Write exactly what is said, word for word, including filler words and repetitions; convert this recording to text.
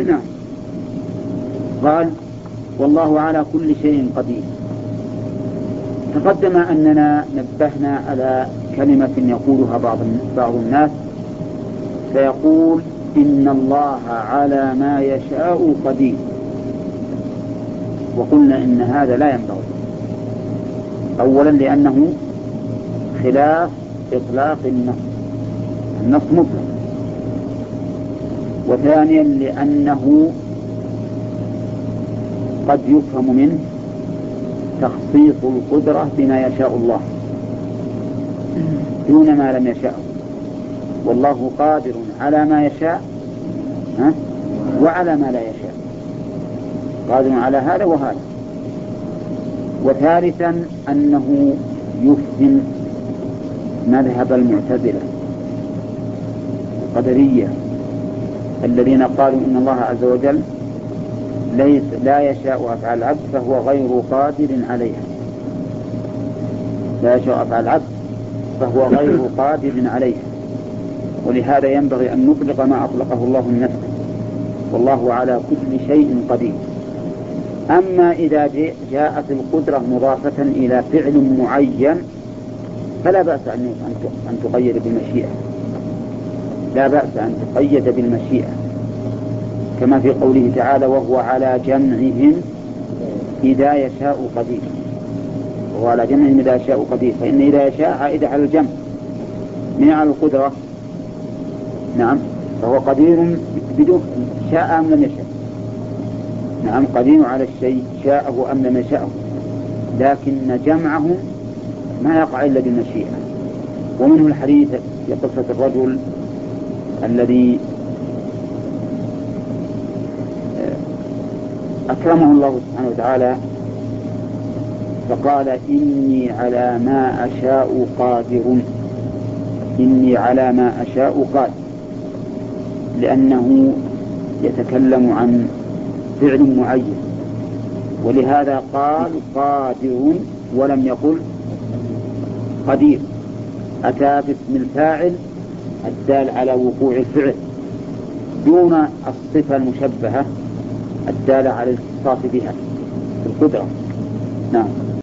نعم. قال والله على كل شيء قدير. تقدم أننا نبهنا على كلمة يقولها بعض بعض الناس، فيقول إن الله على ما يشاء قدير، وقلنا إن هذا لا ينبغي. أولا لأنه خلاف إطلاق النص، النص مطلق. وثانيا لأنه قد يفهم منه تخصيص القدرة بما يشاء الله دون ما لم يشاء، والله قادر على ما يشاء وعلى ما لا يشاء، قادر على هذا وهذا. وثالثا أنه يفهم مذهب المعتزلة القدرية الذين قالوا إن الله عز وجل ليس لا يشاء أفعال العبد فهو غير قادر عليها، لا يشاء أفعال العبد فهو غير قادر عليها. ولهذا ينبغي أن نطلق ما أطلقه الله من نفسه، والله على كل شيء قدير. أما إذا جاءت القدرة مضافة إلى فعل معين فلا بأس أن تقيد بالمشيئة، لا بأس أن تقيد بالمشيئة، كما في قوله تعالى وهو على جمعهم إذا يشاء قدير. وهو على جمعهم إذا يشاء قدير، فإن إذا يشاء عائدة على الجمع من على القدرة. نعم، فهو قدير بدون شاء أم لم يشاء. نعم، قدير على الشيء شاءه أم لم يشاءه، لكن جمعه ما يقع إلا بالمشيئة. ومنه الحديث في قصة الرجل الذي أكرمه الله سبحانه وتعالى فقال إني على ما أشاء قادر، إني على ما أشاء قادر، لأنه يتكلم عن فعل معين، ولهذا قال قادر ولم يقل قدير. أتى باسم الفاعل الدال على وقوع الفعل دون الصفة المشبهة الدالة على الاختصاص بها في القدرة. نعم.